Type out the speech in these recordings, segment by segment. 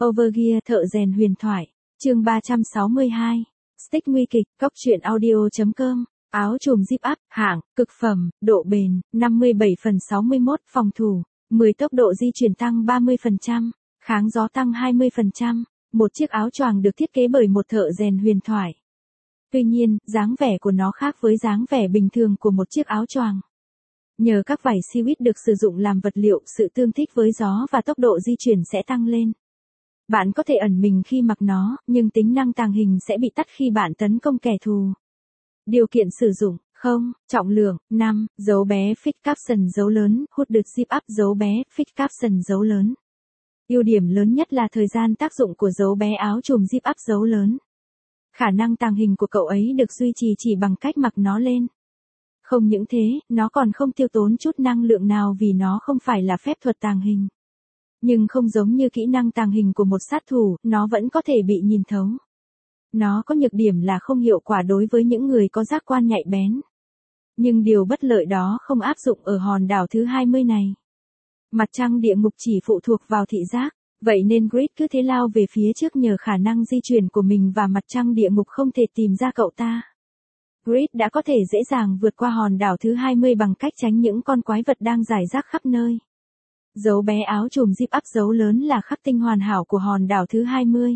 Overgear thợ rèn huyền thoại. Chương 362. Stick nguy kịch, cóc truyện audio.com. Áo trùm zip up, hạng, cực phẩm, độ bền, 57/61, phòng thủ, 10 tốc độ di chuyển tăng 30%, kháng gió tăng 20%. Một chiếc áo choàng được thiết kế bởi một thợ rèn huyền thoại. Tuy nhiên, dáng vẻ của nó khác với dáng vẻ bình thường của một chiếc áo choàng. Nhờ các vải seaweed được sử dụng làm vật liệu, sự tương thích với gió và tốc độ di chuyển sẽ tăng lên. Bạn có thể ẩn mình khi mặc nó, nhưng tính năng tàng hình sẽ bị tắt khi bạn tấn công kẻ thù. Điều kiện sử dụng: 0. Trọng lượng: 5. Dấu bé Fit Caption dấu lớn, Hooded Zip Up dấu bé Fit Caption dấu lớn. Ưu điểm lớn nhất là thời gian tác dụng của dấu bé áo trùm zip up dấu lớn. Khả năng tàng hình của cậu ấy được duy trì chỉ bằng cách mặc nó lên. Không những thế, nó còn không tiêu tốn chút năng lượng nào vì nó không phải là phép thuật tàng hình. Nhưng không giống như kỹ năng tàng hình của một sát thủ, nó vẫn có thể bị nhìn thấu. Nó có nhược điểm là không hiệu quả đối với những người có giác quan nhạy bén. Nhưng điều bất lợi đó không áp dụng ở hòn đảo thứ 20 này. Mặt trăng địa ngục chỉ phụ thuộc vào thị giác, vậy nên Grid cứ thế lao về phía trước nhờ khả năng di chuyển của mình và mặt trăng địa ngục không thể tìm ra cậu ta. Grid đã có thể dễ dàng vượt qua hòn đảo thứ 20 bằng cách tránh những con quái vật đang rải rác khắp nơi. Dấu bé áo trùm zip up dấu lớn là khắc tinh hoàn hảo của hòn đảo thứ 20.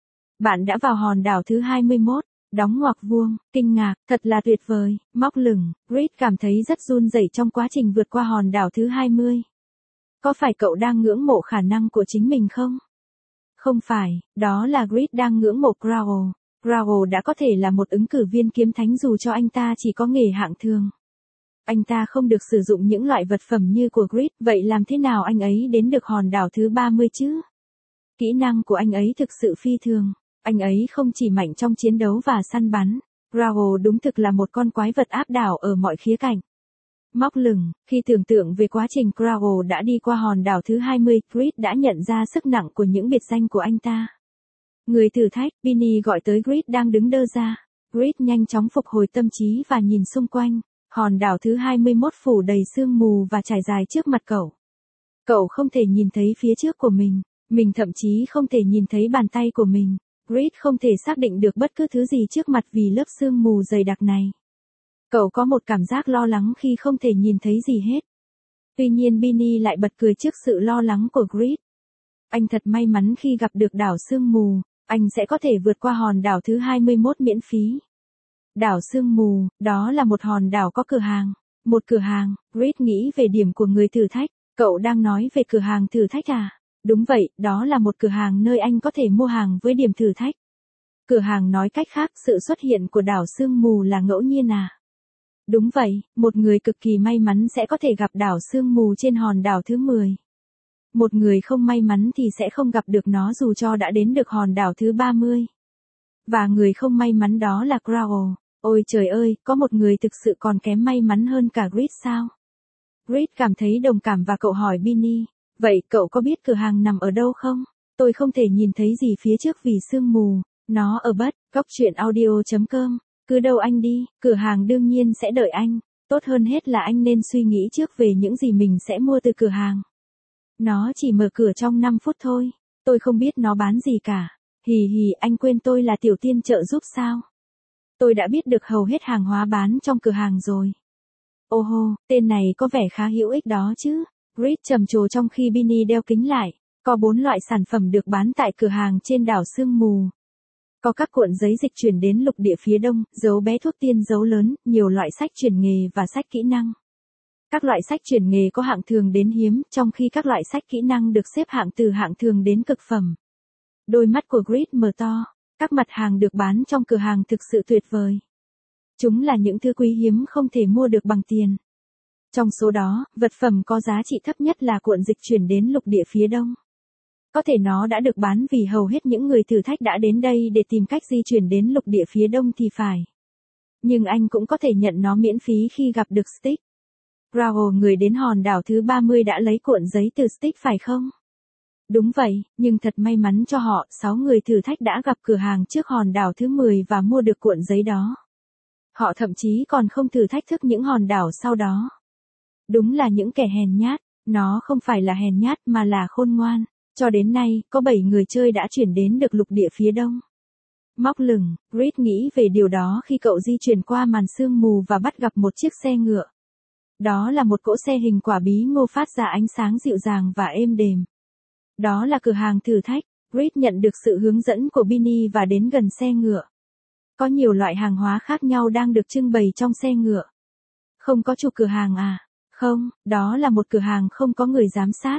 Bạn đã vào hòn đảo thứ 21, đóng ngoặc vuông, kinh ngạc, thật là tuyệt vời, móc lửng. Grid cảm thấy rất run rẩy trong quá trình vượt qua hòn đảo thứ 20. Có phải cậu đang ngưỡng mộ khả năng của chính mình không? Không phải, đó là Grid đang ngưỡng mộ Growl. Growl đã có thể là một ứng cử viên kiếm thánh dù cho anh ta chỉ có nghề hạng thường. Anh ta không được sử dụng những loại vật phẩm như của Grid, vậy làm thế nào anh ấy đến được hòn đảo thứ 30 chứ? Kỹ năng của anh ấy thực sự phi thường. Anh ấy không chỉ mạnh trong chiến đấu và săn bắn. Growl đúng thực là một con quái vật áp đảo ở mọi khía cạnh. Móc lửng, khi tưởng tượng về quá trình Growl đã đi qua hòn đảo thứ 20, Grid đã nhận ra sức nặng của những biệt danh của anh ta. Người thử thách, Binny gọi tới Grid đang đứng đơ ra. Grid nhanh chóng phục hồi tâm trí và nhìn xung quanh. Hòn đảo thứ 21 phủ đầy sương mù và trải dài trước mặt cậu. Cậu không thể nhìn thấy phía trước của mình thậm chí không thể nhìn thấy bàn tay của mình. Grid không thể xác định được bất cứ thứ gì trước mặt vì lớp sương mù dày đặc này. Cậu có một cảm giác lo lắng khi không thể nhìn thấy gì hết. Tuy nhiên Binny lại bật cười trước sự lo lắng của Grid. Anh thật may mắn khi gặp được đảo sương mù, anh sẽ có thể vượt qua hòn đảo thứ 21 miễn phí. Đảo sương mù, đó là một hòn đảo có cửa hàng. Một cửa hàng, Grid nghĩ về điểm của người thử thách. Cậu đang nói về cửa hàng thử thách à? Đúng vậy, đó là một cửa hàng nơi anh có thể mua hàng với điểm thử thách. Cửa hàng nói cách khác, sự xuất hiện của đảo sương mù là ngẫu nhiên à? Đúng vậy, một người cực kỳ may mắn sẽ có thể gặp đảo sương mù trên hòn đảo thứ 10. Một người không may mắn thì sẽ không gặp được nó dù cho đã đến được hòn đảo thứ 30. Và người không may mắn đó là Growl. Ôi trời ơi, có một người thực sự còn kém may mắn hơn cả Grid sao? Grid cảm thấy đồng cảm và cậu hỏi Binny, vậy cậu có biết cửa hàng nằm ở đâu không? Tôi không thể nhìn thấy gì phía trước vì sương mù. Nó ở cóc truyện audio.com. Cứ đâu anh đi, cửa hàng đương nhiên sẽ đợi anh. Tốt hơn hết là anh nên suy nghĩ trước về những gì mình sẽ mua từ cửa hàng. Nó chỉ mở cửa trong 5 phút thôi. Tôi không biết nó bán gì cả. Hì hì, anh quên tôi là tiểu tiên trợ giúp sao? Tôi đã biết được hầu hết hàng hóa bán trong cửa hàng rồi. Ô hô, tên này có vẻ khá hữu ích đó chứ. Grid trầm trồ trong khi Binny đeo kính lại. Có 4 loại sản phẩm được bán tại cửa hàng trên đảo sương mù. Có các cuộn giấy dịch chuyển đến lục địa phía đông, dấu bé thuốc tiên dấu lớn, nhiều loại sách truyền nghề và sách kỹ năng. Các loại sách truyền nghề có hạng thường đến hiếm, trong khi các loại sách kỹ năng được xếp hạng từ hạng thường đến cực phẩm. Đôi mắt của Grid mở to. Các mặt hàng được bán trong cửa hàng thực sự tuyệt vời. Chúng là những thứ quý hiếm không thể mua được bằng tiền. Trong số đó, vật phẩm có giá trị thấp nhất là cuộn dịch chuyển đến lục địa phía đông. Có thể nó đã được bán vì hầu hết những người thử thách đã đến đây để tìm cách di chuyển đến lục địa phía đông thì phải. Nhưng anh cũng có thể nhận nó miễn phí khi gặp được Stick. Growl, người đến hòn đảo thứ 30 đã lấy cuộn giấy từ Stick phải không? Đúng vậy, nhưng thật may mắn cho họ, 6 người thử thách đã gặp cửa hàng trước hòn đảo thứ 10 và mua được cuộn giấy đó. Họ thậm chí còn không thử thách thức những hòn đảo sau đó. Đúng là những kẻ hèn nhát, nó không phải là hèn nhát mà là khôn ngoan. Cho đến nay, có 7 người chơi đã chuyển đến được lục địa phía đông. Móc lửng, Reed nghĩ về điều đó khi cậu di chuyển qua màn sương mù và bắt gặp một chiếc xe ngựa. Đó là một cỗ xe hình quả bí ngô phát ra ánh sáng dịu dàng và êm đềm. Đó là cửa hàng thử thách. Reed nhận được sự hướng dẫn của Binnie và đến gần xe ngựa. Có nhiều loại hàng hóa khác nhau đang được trưng bày trong xe ngựa. Không có chủ cửa hàng à? Không, đó là một cửa hàng không có người giám sát.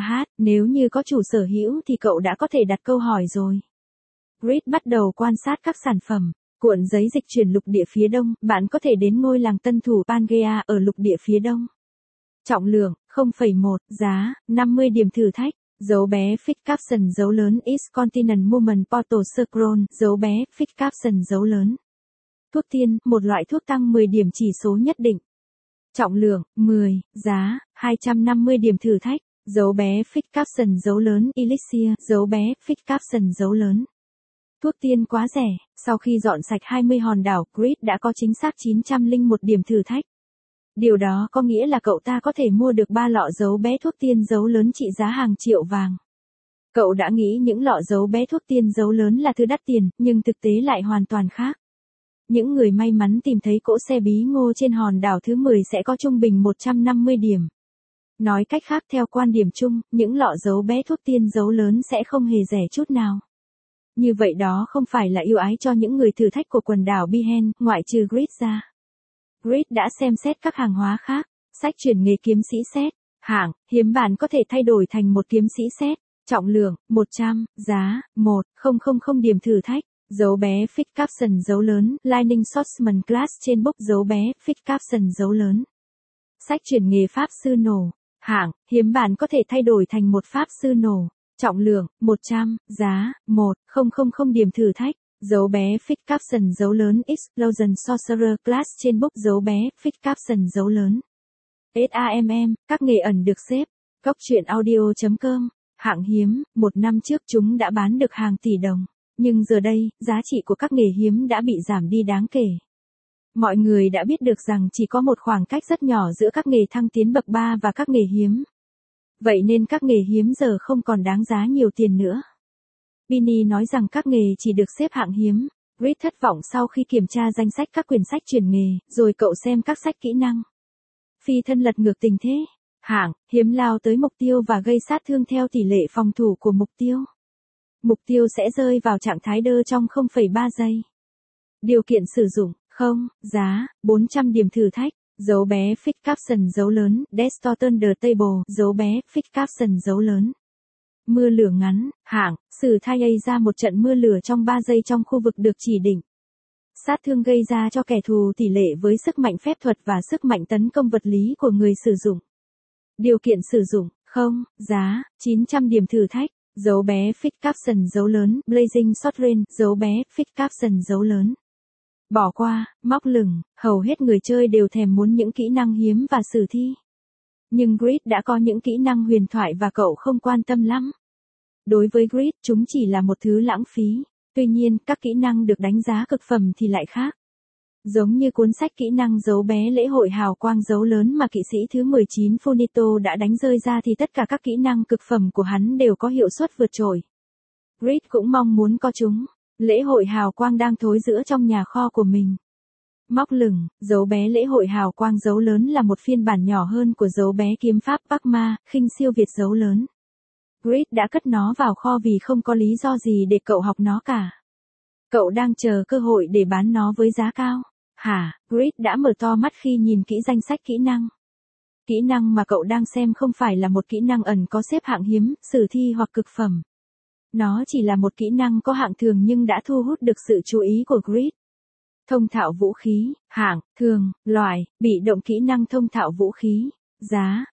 Nếu như có chủ sở hữu thì cậu đã có thể đặt câu hỏi rồi. Reed bắt đầu quan sát các sản phẩm. Cuộn giấy dịch chuyển lục địa phía đông, bạn có thể đến ngôi làng tân thủ Pangea ở lục địa phía đông. Trọng lượng, 0,1, giá, 50 điểm thử thách. Dấu bé Fix Caption dấu lớn East Continent Movement Portal Scroll, dấu bé Fix Caption dấu lớn. Thuốc tiên, một loại thuốc tăng 10 điểm chỉ số nhất định. Trọng lượng, 10, giá, 250 điểm thử thách. Dấu bé Fix Caption dấu lớn Elixir, dấu bé Fix Caption dấu lớn. Thuốc tiên quá rẻ, sau khi dọn sạch 20 hòn đảo, Reed đã có chính xác 901 điểm thử thách. Điều đó có nghĩa là cậu ta có thể mua được 3 lọ dấu bé thuốc tiên dấu lớn trị giá hàng triệu vàng. Cậu đã nghĩ những lọ dấu bé thuốc tiên dấu lớn là thứ đắt tiền, nhưng thực tế lại hoàn toàn khác. Những người may mắn tìm thấy cỗ xe bí ngô trên hòn đảo thứ 10 sẽ có trung bình 150 điểm. Nói cách khác, theo quan điểm chung, những lọ dấu bé thuốc tiên dấu lớn sẽ không hề rẻ chút nào. Như vậy đó không phải là ưu ái cho những người thử thách của quần đảo Bihen, ngoại trừ Reed ra. Reed đã xem xét các hàng hóa khác. Sách chuyển nghề kiếm sĩ xét. Hạng, hiếm bản có thể thay đổi thành một kiếm sĩ xét. Trọng lượng, 100, giá, 1,000 điểm thử thách. Dấu bé Fix Caption dấu lớn, Lightning Swordsman Class trên bốc dấu bé Fix Caption dấu lớn. Sách chuyển nghề pháp sư nổ. Hạng, hiếm bản có thể thay đổi thành một pháp sư nổ. Trọng lượng, 100, giá, 1,000 điểm thử thách. Dấu bé Fix Caption dấu lớn Explosion Sorcerer Class trên bốc dấu bé Fix Caption dấu lớn. SAMM, các nghề ẩn được xếp. Cốc truyện audio.com. Hạng hiếm, 1 năm trước chúng đã bán được hàng tỷ đồng. Nhưng giờ đây, giá trị của các nghề hiếm đã bị giảm đi đáng kể. Mọi người đã biết được rằng chỉ có một khoảng cách rất nhỏ giữa các nghề thăng tiến bậc 3 và các nghề hiếm. Vậy nên các nghề hiếm giờ không còn đáng giá nhiều tiền nữa. Binnie nói rằng các nghề chỉ được xếp hạng hiếm. Reed thất vọng sau khi kiểm tra danh sách các quyển sách chuyển nghề, rồi cậu xem các sách kỹ năng. Phi thân lật ngược tình thế. Hạng, hiếm lao tới mục tiêu và gây sát thương theo tỷ lệ phòng thủ của mục tiêu. Mục tiêu sẽ rơi vào trạng thái đơ trong 0,3 giây. Điều kiện sử dụng, giá, 400 điểm thử thách. Dấu bé Fix Caption dấu lớn, Distortion the Table, dấu bé Fix Caption dấu lớn. Mưa lửa ngắn, hạng, sử thay ra một trận mưa lửa trong 3 giây trong khu vực được chỉ định. Sát thương gây ra cho kẻ thù tỷ lệ với sức mạnh phép thuật và sức mạnh tấn công vật lý của người sử dụng. Điều kiện sử dụng, giá, 900 điểm thử thách. Dấu bé Fix Caption dấu lớn, Blazing Short Range, dấu bé Fix Caption dấu lớn. Bỏ qua, móc lửng, hầu hết người chơi đều thèm muốn những kỹ năng hiếm và sử thi. Nhưng Reed đã có những kỹ năng huyền thoại và cậu không quan tâm lắm. Đối với Reed, chúng chỉ là một thứ lãng phí. Tuy nhiên, các kỹ năng được đánh giá cực phẩm thì lại khác. Giống như cuốn sách kỹ năng dấu bé lễ hội hào quang dấu lớn mà kỵ sĩ thứ 19 Funito đã đánh rơi ra thì tất cả các kỹ năng cực phẩm của hắn đều có hiệu suất vượt trội. Reed cũng mong muốn có chúng. Lễ hội hào quang đang thối rữa trong nhà kho của mình. Móc lửng, dấu bé lễ hội hào quang dấu lớn là một phiên bản nhỏ hơn của dấu bé kiếm pháp Pakma, khinh siêu việt dấu lớn. Reed đã cất nó vào kho vì không có lý do gì để cậu học nó cả. Cậu đang chờ cơ hội để bán nó với giá cao. Reed đã mở to mắt khi nhìn kỹ danh sách kỹ năng. Kỹ năng mà cậu đang xem không phải là một kỹ năng ẩn có xếp hạng hiếm, sử thi hoặc cực phẩm. Nó chỉ là một kỹ năng có hạng thường nhưng đã thu hút được sự chú ý của Reed. Thông thạo vũ khí, hạng, thường, loại, bị động kỹ năng thông thạo vũ khí. Giá,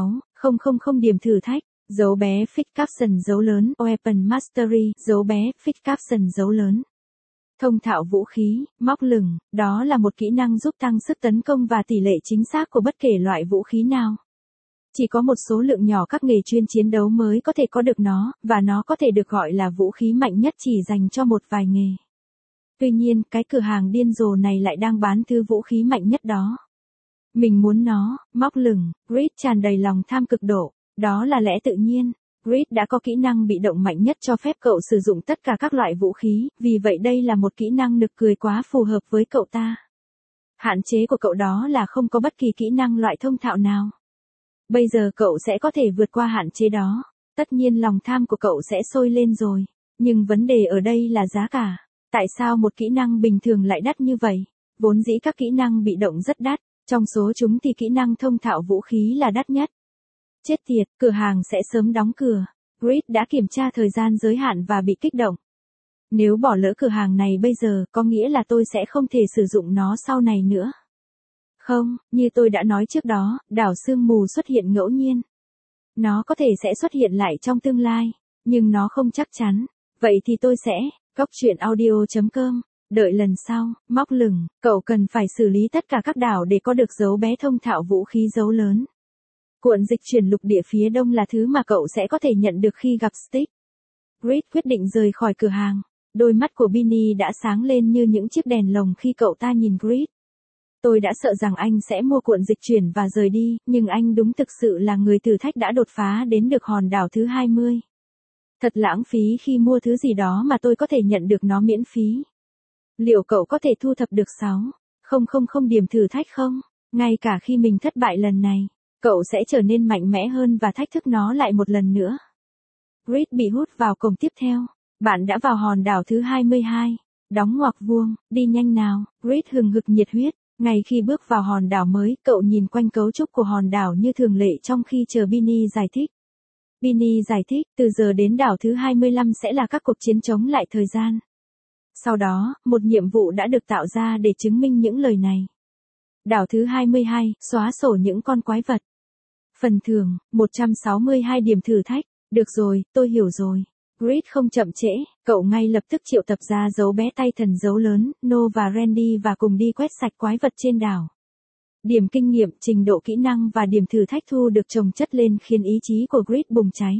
6,000 điểm thử thách. Dấu bé Fix Caption dấu lớn, Weapon Mastery, dấu bé Fix Caption dấu lớn. Thông thạo vũ khí, móc lửng, đó là một kỹ năng giúp tăng sức tấn công và tỷ lệ chính xác của bất kể loại vũ khí nào. Chỉ có một số lượng nhỏ các nghề chuyên chiến đấu mới có thể có được nó, và nó có thể được gọi là vũ khí mạnh nhất chỉ dành cho một vài nghề. Tuy nhiên, cái cửa hàng điên rồ này lại đang bán thứ vũ khí mạnh nhất đó. Mình muốn nó, móc lửng, Reed tràn đầy lòng tham cực độ, đó là lẽ tự nhiên. Grid đã có kỹ năng bị động mạnh nhất cho phép cậu sử dụng tất cả các loại vũ khí, vì vậy đây là một kỹ năng nực cười quá phù hợp với cậu ta. Hạn chế của cậu đó là không có bất kỳ kỹ năng loại thông thạo nào. Bây giờ cậu sẽ có thể vượt qua hạn chế đó. Tất nhiên lòng tham của cậu sẽ sôi lên rồi. Nhưng vấn đề ở đây là giá cả. Tại sao một kỹ năng bình thường lại đắt như vậy? Vốn dĩ các kỹ năng bị động rất đắt. Trong số chúng thì kỹ năng thông thạo vũ khí là đắt nhất. Chết tiệt, cửa hàng sẽ sớm đóng cửa. Grid đã kiểm tra thời gian giới hạn và bị kích động. Nếu bỏ lỡ cửa hàng này bây giờ, có nghĩa là tôi sẽ không thể sử dụng nó sau này nữa. Không, như tôi đã nói trước đó, đảo sương mù xuất hiện ngẫu nhiên. Nó có thể sẽ xuất hiện lại trong tương lai, nhưng nó không chắc chắn. Vậy thì tôi sẽ, goctruyện.audio.com, đợi lần sau, móc lửng, cậu cần phải xử lý tất cả các đảo để có được dấu bé thông thạo vũ khí dấu lớn. Cuộn dịch chuyển lục địa phía đông là thứ mà cậu sẽ có thể nhận được khi gặp Styx. Grid quyết định rời khỏi cửa hàng. Đôi mắt của Binny đã sáng lên như những chiếc đèn lồng khi cậu ta nhìn Grid. Tôi đã sợ rằng anh sẽ mua cuộn dịch chuyển và rời đi, nhưng anh đúng thực sự là người thử thách đã đột phá đến được hòn đảo thứ 20. Thật lãng phí khi mua thứ gì đó mà tôi có thể nhận được nó miễn phí. Liệu cậu có thể thu thập được 6,000 điểm thử thách không? Ngay cả khi mình thất bại lần này, cậu sẽ trở nên mạnh mẽ hơn và thách thức nó lại một lần nữa. Grid bị hút vào cổng tiếp theo. Bạn đã vào hòn đảo thứ 22. Đóng ngoặc vuông, đi nhanh nào. Grid hừng hực nhiệt huyết. Ngay khi bước vào hòn đảo mới, cậu nhìn quanh cấu trúc của hòn đảo như thường lệ trong khi chờ Binny giải thích. Binny giải thích, từ giờ đến đảo thứ 25 sẽ là các cuộc chiến chống lại thời gian. Sau đó, một nhiệm vụ đã được tạo ra để chứng minh những lời này. Đảo thứ 22, xóa sổ những con quái vật. Phần thưởng, 162 điểm thử thách. Được rồi, tôi hiểu rồi. Grid không chậm trễ, cậu ngay lập tức triệu tập ra dấu bé tay thần dấu lớn, No và Randy và cùng đi quét sạch quái vật trên đảo. Điểm kinh nghiệm, trình độ kỹ năng và điểm thử thách thu được chồng chất lên khiến ý chí của Grid bùng cháy.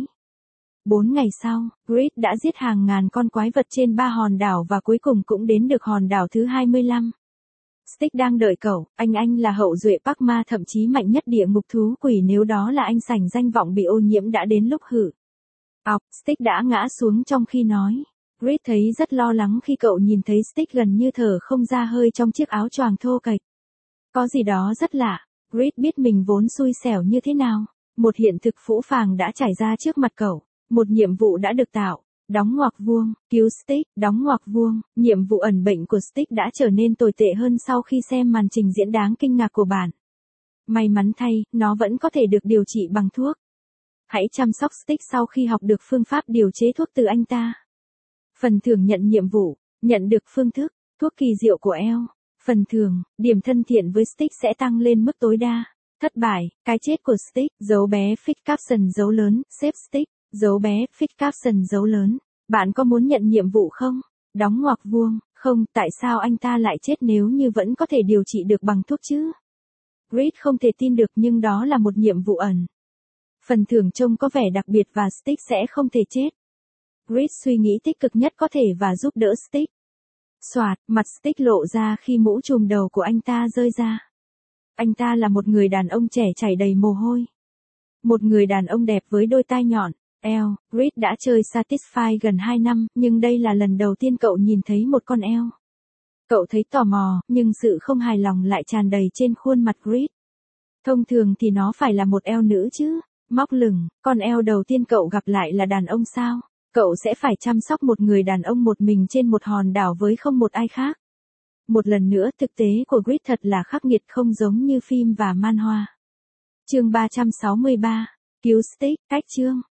4 ngày sau, Grid đã giết hàng ngàn con quái vật trên 3 hòn đảo và cuối cùng cũng đến được hòn đảo thứ 25. Styx đang đợi cậu, anh là hậu duệ Pakma thậm chí mạnh nhất địa ngục thú quỷ, nếu đó là anh sảnh danh vọng bị ô nhiễm đã đến lúc hử. Styx đã ngã xuống trong khi nói. Grid thấy rất lo lắng khi cậu nhìn thấy Styx gần như thở không ra hơi trong chiếc áo choàng thô kệch. Có gì đó rất lạ. Grid biết mình vốn xui xẻo như thế nào. Một hiện thực phũ phàng đã trải ra trước mặt cậu. Một nhiệm vụ đã được tạo. Đóng ngoặc vuông, cứu Styx, đóng ngoặc vuông. Nhiệm vụ ẩn bệnh của Styx đã trở nên tồi tệ hơn sau khi xem màn trình diễn đáng kinh ngạc của bạn. May mắn thay, nó vẫn có thể được điều trị bằng thuốc. Hãy chăm sóc Styx sau khi học được phương pháp điều chế thuốc từ anh ta. Phần thưởng nhận nhiệm vụ, nhận được phương thức, thuốc kỳ diệu của El. Phần thưởng, điểm thân thiện với Styx sẽ tăng lên mức tối đa. Thất bại, cái chết của Styx, dấu bé Fix Capson dấu lớn, Save Styx, dấu bé Fix Capson dấu lớn. Bạn có muốn nhận nhiệm vụ không? Đóng ngoặc vuông, không, tại sao anh ta lại chết nếu như vẫn có thể điều trị được bằng thuốc chứ? Grid không thể tin được nhưng đó là một nhiệm vụ ẩn. Phần thưởng trông có vẻ đặc biệt và Styx sẽ không thể chết. Grid suy nghĩ tích cực nhất có thể và giúp đỡ Styx. Soạt, mặt Styx lộ ra khi mũ trùm đầu của anh ta rơi ra. Anh ta là một người đàn ông trẻ chảy đầy mồ hôi. Một người đàn ông đẹp với đôi tai nhọn. Grid đã chơi Satisfy gần 2 năm, nhưng đây là lần đầu tiên cậu nhìn thấy một con eel. Cậu thấy tò mò, nhưng sự không hài lòng lại tràn đầy trên khuôn mặt Grid. Thông thường thì nó phải là một eel nữ chứ. Móc lửng, con eel đầu tiên cậu gặp lại là đàn ông sao? Cậu sẽ phải chăm sóc một người đàn ông một mình trên một hòn đảo với không một ai khác. Một lần nữa, thực tế của Grid thật là khắc nghiệt, không giống như phim và manhwa. Chương 363. Cứu Styx, cách chương.